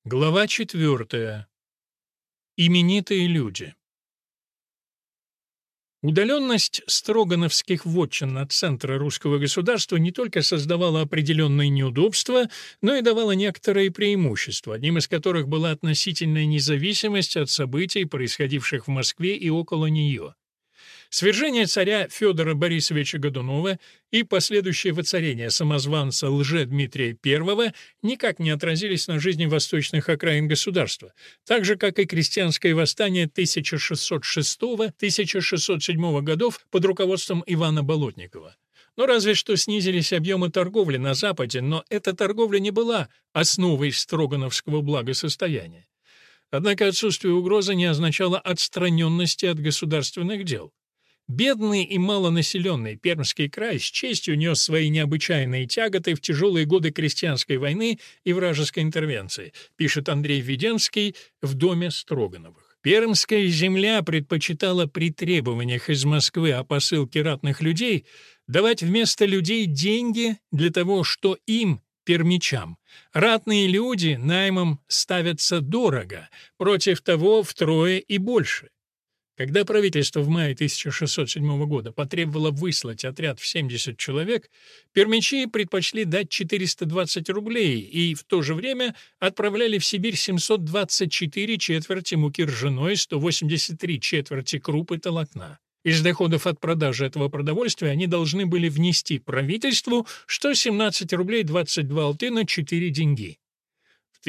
Глава 4. Именитые люди. Удаленность строгановских вотчин от центра русского государства не только создавала определенные неудобства, но и давала некоторые преимущества, одним из которых была относительная независимость от событий, происходивших в Москве и около нее. Свержение царя Федора Борисовича Годунова и последующее воцарение самозванца Лжедмитрия I никак не отразились на жизни восточных окраин государства, так же, как и крестьянское восстание 1606-1607 годов под руководством Ивана Болотникова. Но разве что снизились объемы торговли на Западе, но эта торговля не была основой строгановского благосостояния. Однако отсутствие угрозы не означало отстраненности от государственных дел. Бедный и малонаселенный Пермский край с честью нес свои необычайные тяготы в тяжелые годы крестьянской войны и вражеской интервенции, пишет Андрей Введенский в доме Строгановых. Пермская земля предпочитала при требованиях из Москвы о посылке ратных людей давать вместо людей деньги для того, что им, пермичам, ратные люди наймом ставятся дорого, против того втрое и больше. Когда правительство в мае 1607 года потребовало выслать отряд в 70 человек, пермичи предпочли дать 420 рублей и в то же время отправляли в Сибирь 724 четверти муки ржаной, 183 четверти крупы толокна. Из доходов от продажи этого продовольствия они должны были внести правительству 117 рублей 22 алты на 4 деньги. В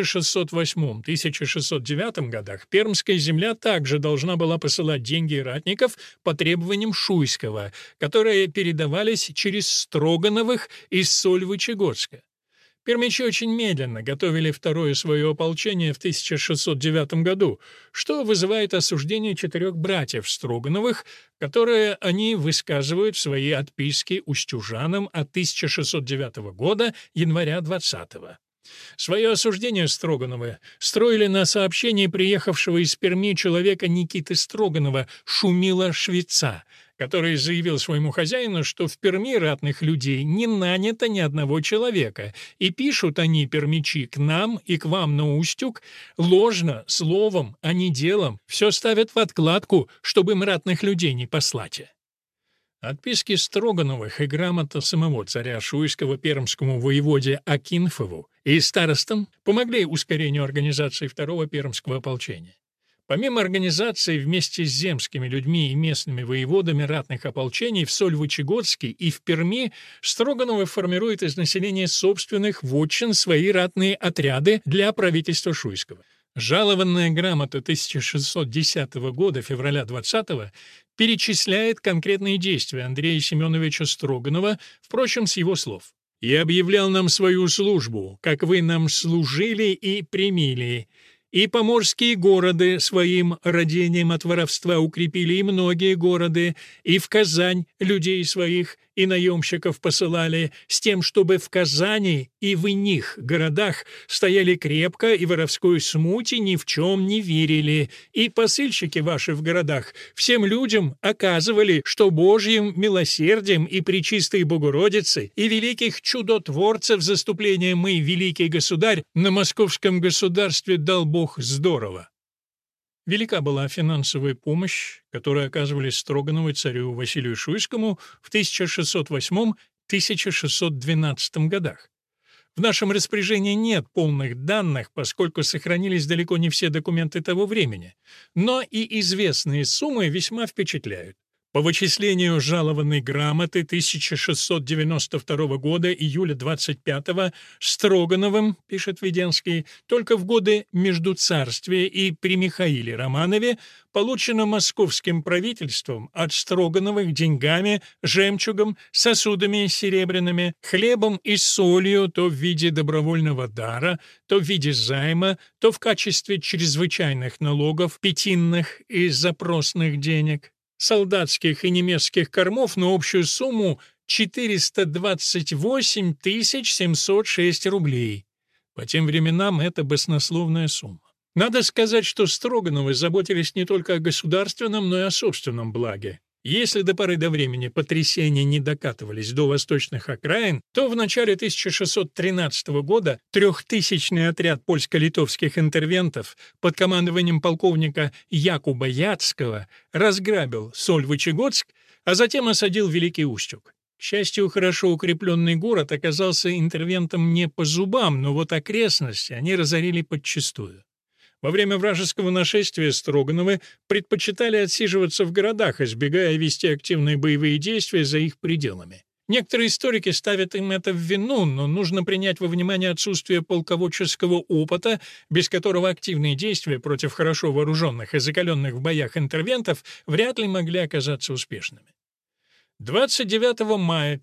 1608-1609 годах Пермская земля также должна была посылать деньги ратников по требованиям Шуйского, которые передавались через Строгановых из Сольвычегодска. Пермичи очень медленно готовили второе свое ополчение в 1609 году, что вызывает осуждение 4 братьев Строгановых, которые они высказывают в своей отписке устюжанам от 1609 года, января 20-го. Свое осуждение Строгановы строили на сообщении приехавшего из Перми человека Никиты Строганова Шумила-Швеца, который заявил своему хозяину, что в Перми ратных людей не нанято ни одного человека, и пишут они, пермичи, к нам и к вам на Устюг ложно, словом, а не делом, все ставят в откладку, чтобы им ратных людей не послать. Отписки Строгановых и грамота самого царя Шуйского пермскому воеводе Акинфову и старостам помогли ускорению организации второго пермского ополчения. Помимо организации вместе с земскими людьми и местными воеводами ратных ополчений в Сольвычегодске и в Перми, Строгановы формируют из населения собственных вотчин свои ратные отряды для правительства Шуйского. Жалованная грамота 1610 года, февраля 20-го, перечисляет конкретные действия Андрея Семеновича Строганова, впрочем, с его слов. «И объявлял нам свою службу, как вы нам служили и примили, и поморские города своим родением от воровства укрепили, и многие города, и в Казань людей своих и наемщиков посылали, с тем, чтобы в Казани и в иных городах стояли крепко и воровской смуте ни в чем не верили, и посыльщики ваши в городах всем людям оказывали, что Божьим милосердием и Пречистой Богородицы и великих чудотворцев заступления мы, великий государь, на московском государстве дал Бог здорово». Велика была финансовая помощь, которую оказывали Строгановы царю Василию Шуйскому в 1608-1612 годах. В нашем распоряжении нет полных данных, поскольку сохранились далеко не все документы того времени, но и известные суммы весьма впечатляют. По вычислению жалованной грамоты 1692 года, июля 25-го, Строгановым, пишет Введенский, только в годы Междуцарствия и при Михаиле Романове получено московским правительством от Строгановых деньгами, жемчугом, сосудами серебряными, хлебом и солью то в виде добровольного дара, то в виде займа, то в качестве чрезвычайных налогов, пятинных и запросных денег, солдатских и немецких кормов на общую сумму 428 706 рублей. По тем временам это баснословная сумма. Надо сказать, что Строгановы заботились не только о государственном, но и о собственном благе. Если до поры до времени потрясения не докатывались до восточных окраин, то в начале 1613 года трехтысячный отряд польско-литовских интервентов под командованием полковника Якуба Яцкого разграбил Сольвычегодск, а затем осадил Великий Устюг. К счастью, хорошо укрепленный город оказался интервентам не по зубам, но вот окрестности они разорили подчистую. Во время вражеского нашествия Строгановы предпочитали отсиживаться в городах, избегая вести активные боевые действия за их пределами. Некоторые историки ставят им это в вину, но нужно принять во внимание отсутствие полководческого опыта, без которого активные действия против хорошо вооруженных и закаленных в боях интервентов вряд ли могли оказаться успешными. 29 мая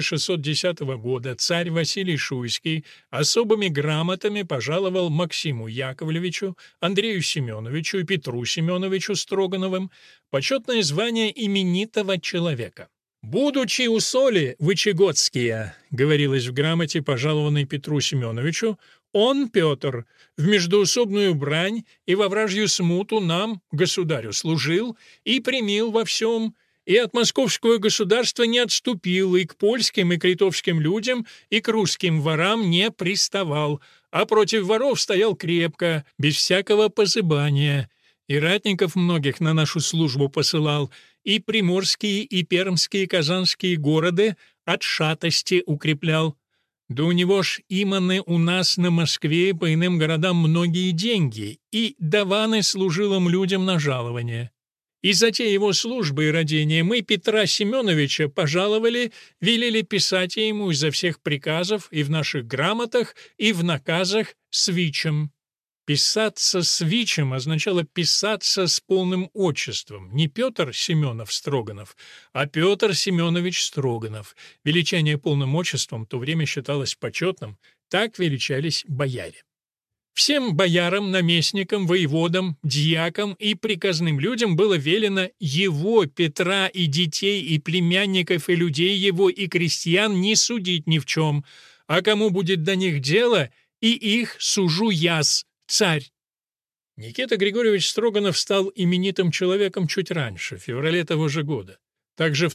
1610 года царь Василий Шуйский особыми грамотами пожаловал Максиму Яковлевичу, Андрею Семеновичу и Петру Семеновичу Строгановым почетное звание именитого человека. «Будучи у соли вычегодские», — говорилось в грамоте, пожалованной Петру Семеновичу, «он, Петр, в междоусобную брань и во вражью смуту нам, государю, служил и примил во всем, и от московского государства не отступил, и к польским и к литовским людям, и к русским ворам не приставал, а против воров стоял крепко, без всякого позыбания, и ратников многих на нашу службу посылал, и приморские, и пермские, казанские города от шатости укреплял. Да у него ж иманы у нас на Москве по иным городам многие деньги, и даваны служилым людям на жалование. И за те его службы и родения мы Петра Семеновича пожаловали, велели писать ему изо всех приказов и в наших грамотах, и в наказах с вичем». Писаться с вичем означало писаться с полным отчеством. Не Петр Семенов Строганов, а Петр Семенович Строганов. Величание полным отчеством в то время считалось почетным, так величались бояре. Всем боярам, наместникам, воеводам, дьякам и приказным людям было велено его, Петра, и детей, и племянников, и людей его, и крестьян не судить ни в чем, а кому будет до них дело, и их сужу яс, царь. Никита Григорьевич Строганов стал именитым человеком чуть раньше, в феврале того же года. Также в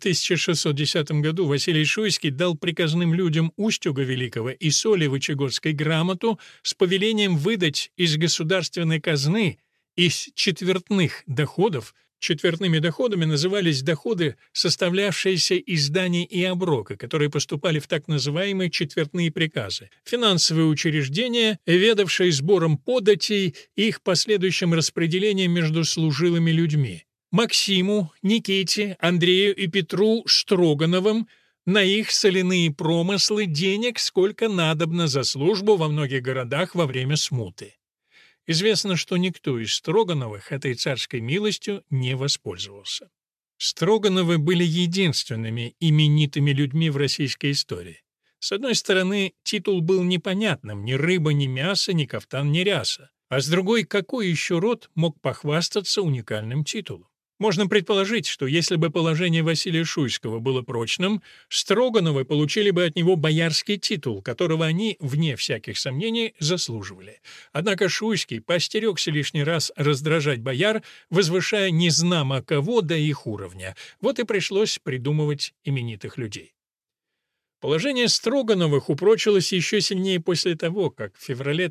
1610 году Василий Шуйский дал приказным людям Устюга Великого и Соли Вычегодской грамоту с повелением выдать из государственной казны из четвертных доходов. Четвертными доходами назывались доходы, составлявшиеся из дани и оброка, которые поступали в так называемые четвертные приказы, финансовые учреждения, ведавшие сбором податей и их последующим распределением между служилыми людьми. Максиму, Никите, Андрею и Петру Строгановым на их соляные промыслы денег сколько надобно за службу во многих городах во время смуты. Известно, что никто из Строгановых этой царской милостью не воспользовался. Строгановы были единственными именитыми людьми в российской истории. С одной стороны, титул был непонятным: ни рыба, ни мясо, ни кафтан, ни ряса. А с другой, какой еще род мог похвастаться уникальным титулом? Можно предположить, что если бы положение Василия Шуйского было прочным, Строгановы получили бы от него боярский титул, которого они, вне всяких сомнений, заслуживали. Однако Шуйский поостерегся лишний раз раздражать бояр, возвышая незнамо кого до их уровня. Вот и пришлось придумывать именитых людей. Положение Строгановых упрочилось еще сильнее после того, как в феврале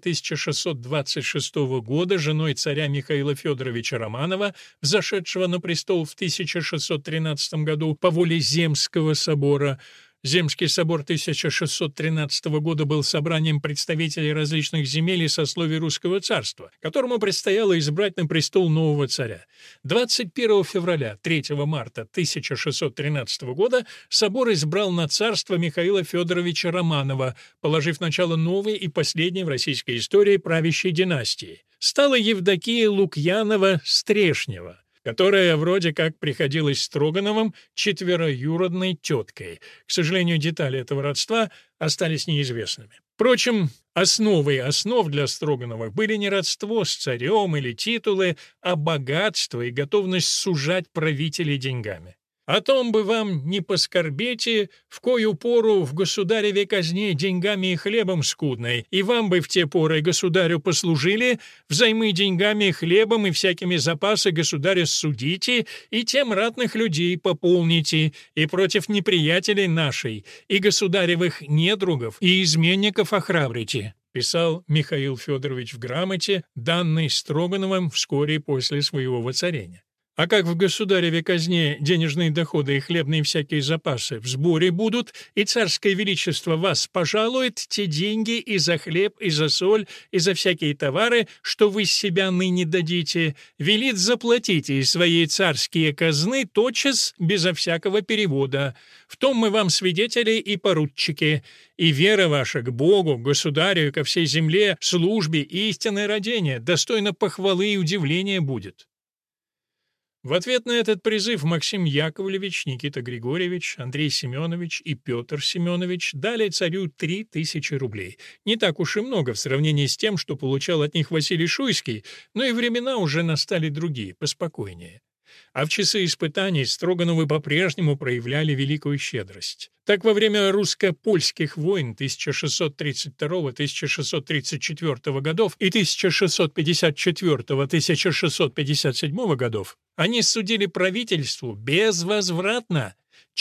1626 года женой царя Михаила Федоровича Романова, взошедшего на престол в 1613 году по воле Земского собора, Земский собор 1613 года был собранием представителей различных земель и сословий русского царства, которому предстояло избрать на престол нового царя. 21 февраля 3 марта 1613 года собор избрал на царство Михаила Федоровича Романова, положив начало новой и последней в российской истории правящей династии. Стала Евдокия Лукьянова-Стрешнева, которая вроде как приходилась Строгановым четвероюродной теткой. К сожалению, детали этого родства остались неизвестными. Впрочем, основой основ для Строгановых были не родство с царем или титулы, а богатство и готовность сужать правителей деньгами. О том бы вам не поскорбете, в кою пору в государеве казне деньгами и хлебом скудной, и вам бы в те поры государю послужили, взаймы деньгами и хлебом и всякими запасы государя судите, и тем ратных людей пополните, и против неприятелей нашей, и государевых недругов, и изменников охрабрите», писал Михаил Федорович в грамоте, данной Строгановым вскоре после своего воцарения. А как в государеве казне денежные доходы и хлебные всякие запасы в сборе будут, и царское величество вас пожалует, те деньги и за хлеб, и за соль, и за всякие товары, что вы с себя ныне дадите, велит заплатите из своей царские казны тотчас, безо всякого перевода. В том мы вам свидетели и поручики, и вера ваша к Богу, к государю и ко всей земле, службе и истинное родение, достойно похвалы и удивления будет». В ответ на этот призыв Максим Яковлевич, Никита Григорьевич, Андрей Семенович и Петр Семенович дали царю 3000 рублей. Не так уж и много в сравнении с тем, что получал от них Василий Шуйский, но и времена уже настали другие, поспокойнее. А в часы испытаний Строгановы по-прежнему проявляли великую щедрость. Так, во время русско-польских войн 1632-1634 годов и 1654-1657 годов они судили правительству безвозвратно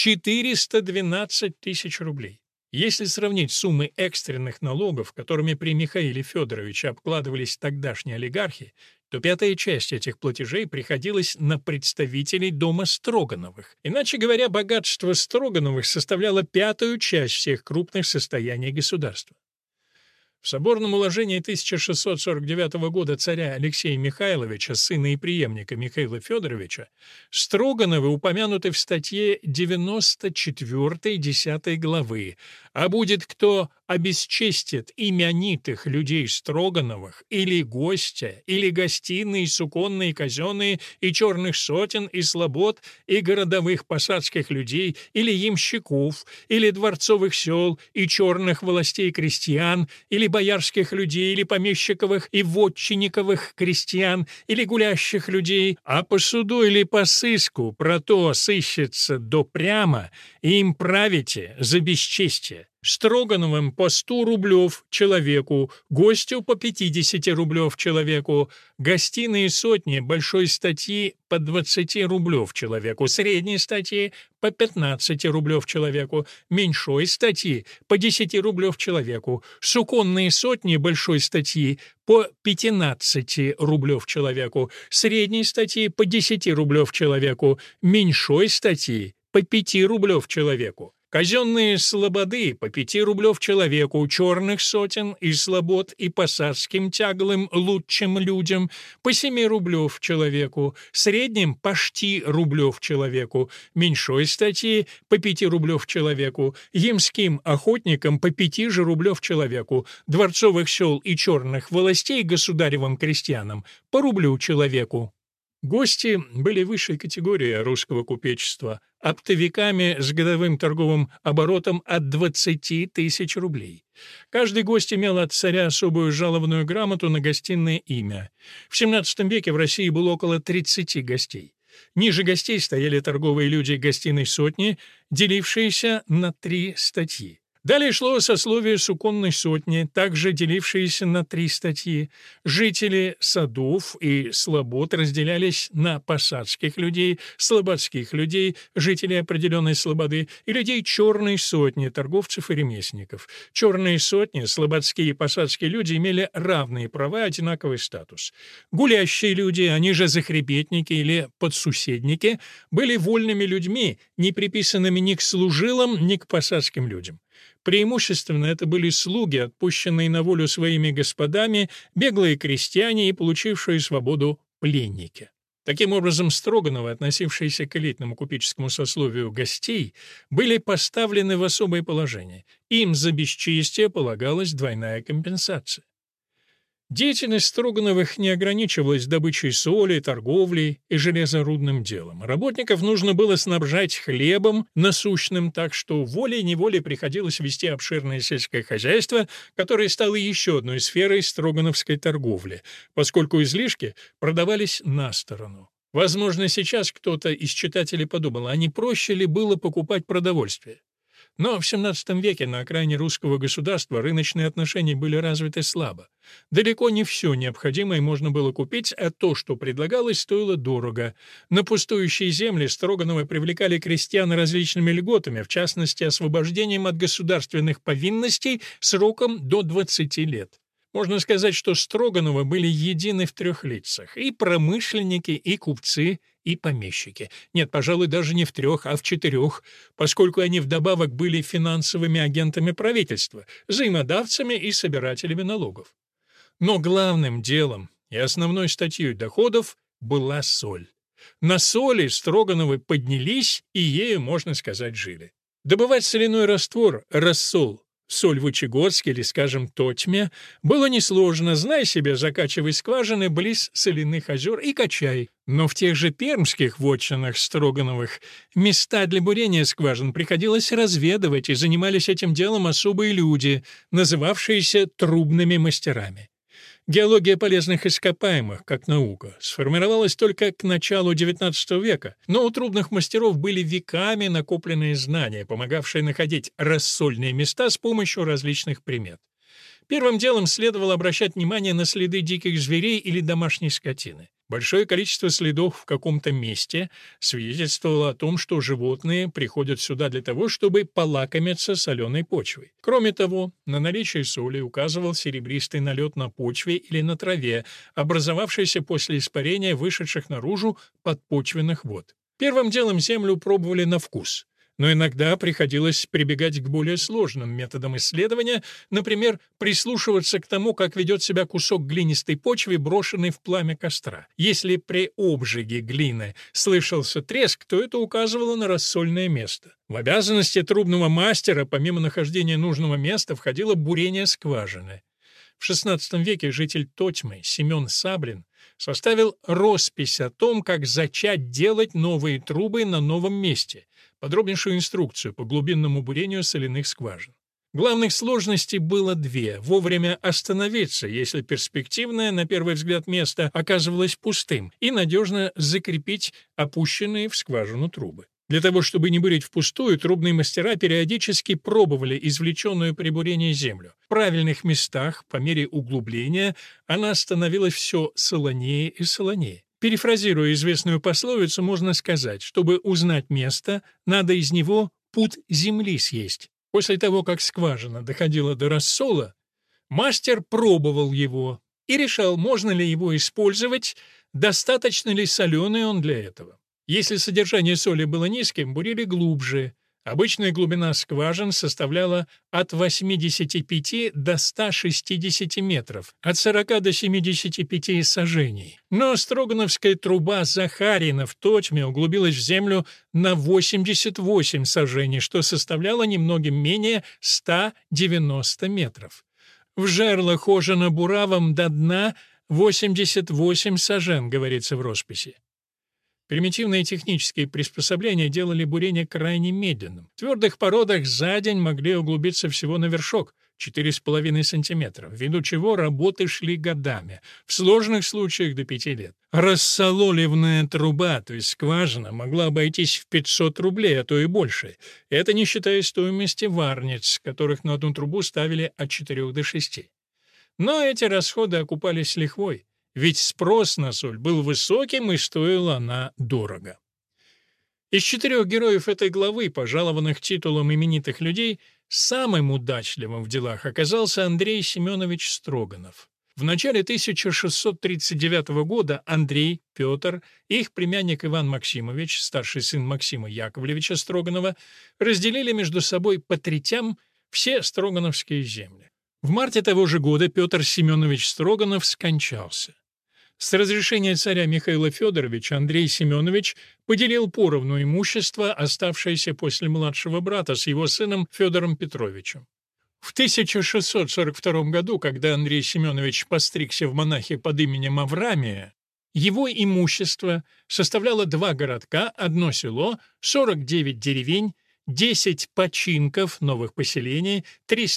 412 тысяч рублей. Если сравнить суммы экстренных налогов, которыми при Михаиле Федоровиче обкладывались тогдашние олигархи, то пятая часть этих платежей приходилась на представителей дома Строгановых. Иначе говоря, богатство Строгановых составляло пятую часть всех крупных состояний государства. В соборном уложении 1649 года царя Алексея Михайловича, сына и преемника Михаила Федоровича, Строгановы упомянуты в статье 94 10 главы «А будет кто обесчестит именитых людей Строгановых, или гостя, или гостиные, суконные, казенные, и черных сотен, и слобод, и городовых посадских людей, или ямщиков, или дворцовых сел, и черных властей крестьян, или боярских людей, или помещиковых и вотчинниковых крестьян, или гулящих людей, а по суду или по сыску про то сыщется допрямо, и им правите за бесчестие. Строгановым по 100 рублев человеку, гостю по 50 рублев человеку, гостиные сотни большой статьи по 20 рублев человеку, средней статьи по 15 рублев человеку, меньшой статьи по 10 рублев человеку, суконные сотни большой статьи по 15 рублев человеку, средней статьи по 10 рублев человеку, меньшой статьи по 5 рублев человеку. Казенные слободы по 5 рублев человеку, черных сотен и слобод и посадским тяглым лучшим людям по 7 рублев человеку, средним почти рублев человеку, меньшой статьи по 5 рублев человеку, ямским охотникам по 5 же рублев человеку, дворцовых сел и черных властей государевым крестьянам по рублю человеку. Гости были высшей категории русского купечества, оптовиками с годовым торговым оборотом от 20 тысяч рублей. Каждый гость имел от царя особую жалованную грамоту на гостиное имя. В XVII веке в России было около 30 гостей. Ниже гостей стояли торговые люди гостиной сотни, делившиеся на 3 статьи. Далее шло сословие суконной сотни, также делившиеся на 3 статьи. Жители садов и слобод разделялись на посадских людей, слободских людей, жителей определенной слободы, и людей черной сотни, торговцев и ремесленников. Черные сотни, слободские и посадские люди имели равные права и одинаковый статус. Гулящие люди, они же захребетники или подсуседники, были вольными людьми, не приписанными ни к служилам, ни к посадским людям. Преимущественно это были слуги, отпущенные на волю своими господами, беглые крестьяне и получившие свободу пленники. Таким образом, Строгановы, относившиеся к элитному купеческому сословию гостей, были поставлены в особое положение. Им за бесчестие полагалась двойная компенсация. Деятельность Строгановых не ограничивалась добычей соли, торговлей и железорудным делом. Работников нужно было снабжать хлебом насущным, так что волей-неволей приходилось вести обширное сельское хозяйство, которое стало еще одной сферой строгановской торговли, поскольку излишки продавались на сторону. Возможно, сейчас кто-то из читателей подумал, а не проще ли было покупать продовольствие? Но в XVII веке на окраине русского государства рыночные отношения были развиты слабо. Далеко не все необходимое можно было купить, а то, что предлагалось, стоило дорого. На пустующие земли Строгановы привлекали крестьян различными льготами, в частности, освобождением от государственных повинностей сроком до 20 лет. Можно сказать, что Строгановы были едины в трех лицах — и промышленники, и купцы, и помещики. Нет, пожалуй, даже не в трех, а в четырех, поскольку они вдобавок были финансовыми агентами правительства, взаимодавцами и собирателями налогов. Но главным делом и основной статьей доходов была соль. На соли Строгановы поднялись, и ею, можно сказать, жили. Добывать соляной раствор, рассол, Сольвычегодске или, скажем, Тотьме, было несложно, знай себе, закачивай скважины близ соляных озер и качай. Но в тех же пермских вотчинах Строгановых места для бурения скважин приходилось разведывать, и занимались этим делом особые люди, называвшиеся трубными мастерами. Геология полезных ископаемых, как наука, сформировалась только к началу XIX века, но у трубных мастеров были веками накопленные знания, помогавшие находить рассольные места с помощью различных примет. Первым делом следовало обращать внимание на следы диких зверей или домашней скотины. Большое количество следов в каком-то месте свидетельствовало о том, что животные приходят сюда для того, чтобы полакомиться соленой почвой. Кроме того, на наличие соли указывал серебристый налет на почве или на траве, образовавшийся после испарения вышедших наружу подпочвенных вод. Первым делом землю пробовали на вкус. Но иногда приходилось прибегать к более сложным методам исследования, например, прислушиваться к тому, как ведет себя кусок глинистой почвы, брошенный в пламя костра. Если при обжиге глины слышался треск, то это указывало на рассольное место. В обязанности трубного мастера, помимо нахождения нужного места, входило бурение скважины. В XVI веке житель Тотьмы Семен Саблин составил роспись о том, как зачать делать новые трубы на новом месте, подробнейшую инструкцию по глубинному бурению соляных скважин. Главных сложностей было две — вовремя остановиться, если перспективное, на первый взгляд, место оказывалось пустым, и надежно закрепить опущенные в скважину трубы. Для того, чтобы не бурить впустую, трубные мастера периодически пробовали извлеченную при бурении землю. В правильных местах, по мере углубления, она становилась все солонее и солонее. Перефразируя известную пословицу, можно сказать, чтобы узнать место, надо из него пуд земли съесть. После того, как скважина доходила до рассола, мастер пробовал его и решал, можно ли его использовать, достаточно ли соленый он для этого. Если содержание соли было низким, бурили глубже. Обычная глубина скважин составляла от 85 до 160 метров, от 40 до 75 сажений. Но Строгановская труба Захарина в Тотьме углубилась в землю на 88 сажений, что составляло немногим менее 190 метров. В жерлах хожено буравом до дна 88 сажен, говорится в росписи. Примитивные технические приспособления делали бурение крайне медленным. В твердых породах за день могли углубиться всего на вершок — 4,5 см, ввиду чего работы шли годами, в сложных случаях до 5 лет. Рассололивная труба, то есть скважина, могла обойтись в 500 рублей, а то и больше. Это не считая стоимости варниц, которых на одну трубу ставили от 4 до 6. Но эти расходы окупались с лихвой. Ведь спрос на соль был высоким и стоила она дорого. Из 4 героев этой главы, пожалованных титулом именитых людей, самым удачливым в делах оказался Андрей Семенович Строганов. В начале 1639 года Андрей, Петр и их племянник Иван Максимович, старший сын Максима Яковлевича Строганова, разделили между собой по третям все строгановские земли. В марте того же года Петр Семенович Строганов скончался. С разрешения царя Михаила Федоровича Андрей Семенович поделил поровну имущество, оставшееся после младшего брата, с его сыном Федором Петровичем. В 1642 году, когда Андрей Семенович постригся в монахи под именем Аврамия, его имущество составляло 2 городка, 1 село, 49 деревень, 10 починков новых поселений,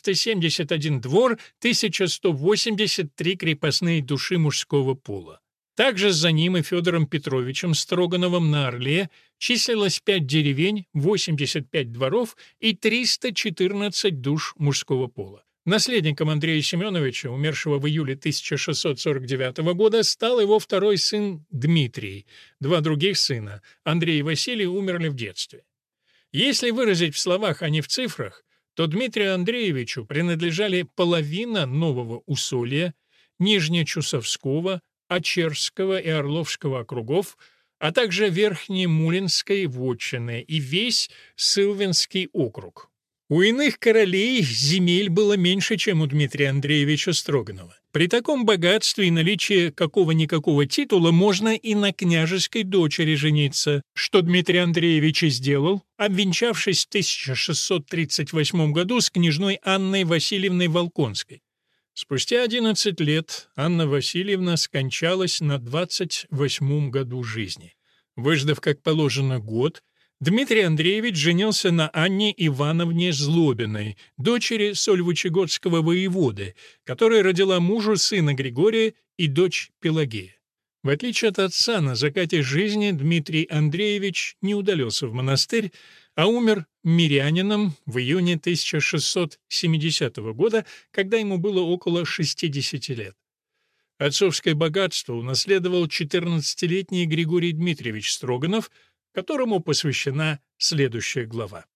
371 двор, 1183 крепостные души мужского пола. Также за ним и Федором Петровичем Строгановым на Орле числилось 5 деревень, 85 дворов и 314 душ мужского пола. Наследником Андрея Семеновича, умершего в июле 1649 года, стал его второй сын Дмитрий. Два других сына, Андрей и Василий, умерли в детстве. Если выразить в словах, а не в цифрах, то Дмитрию Андреевичу принадлежали половина Нового Усолья, Нижнечусовского, Очерского и Орловского округов, а также Верхнемулинской вотчины и весь Сылвинский округ. У иных королей земель было меньше, чем у Дмитрия Андреевича Строганова. При таком богатстве и наличии какого-никакого титула можно и на княжеской дочери жениться, что Дмитрий Андреевич и сделал, обвенчавшись в 1638 году с княжной Анной Васильевной Волконской. Спустя 11 лет Анна Васильевна скончалась на 28-м году жизни. Выждав, как положено, год, Дмитрий Андреевич женился на Анне Ивановне Злобиной, дочери сольвычегодского воеводы, которая родила мужу сына Григория и дочь Пелагея. В отличие от отца, на закате жизни Дмитрий Андреевич не удалился в монастырь, а умер мирянином в июне 1670 года, когда ему было около 60 лет. Отцовское богатство унаследовал 14-летний Григорий Дмитриевич Строганов, которому посвящена следующая глава.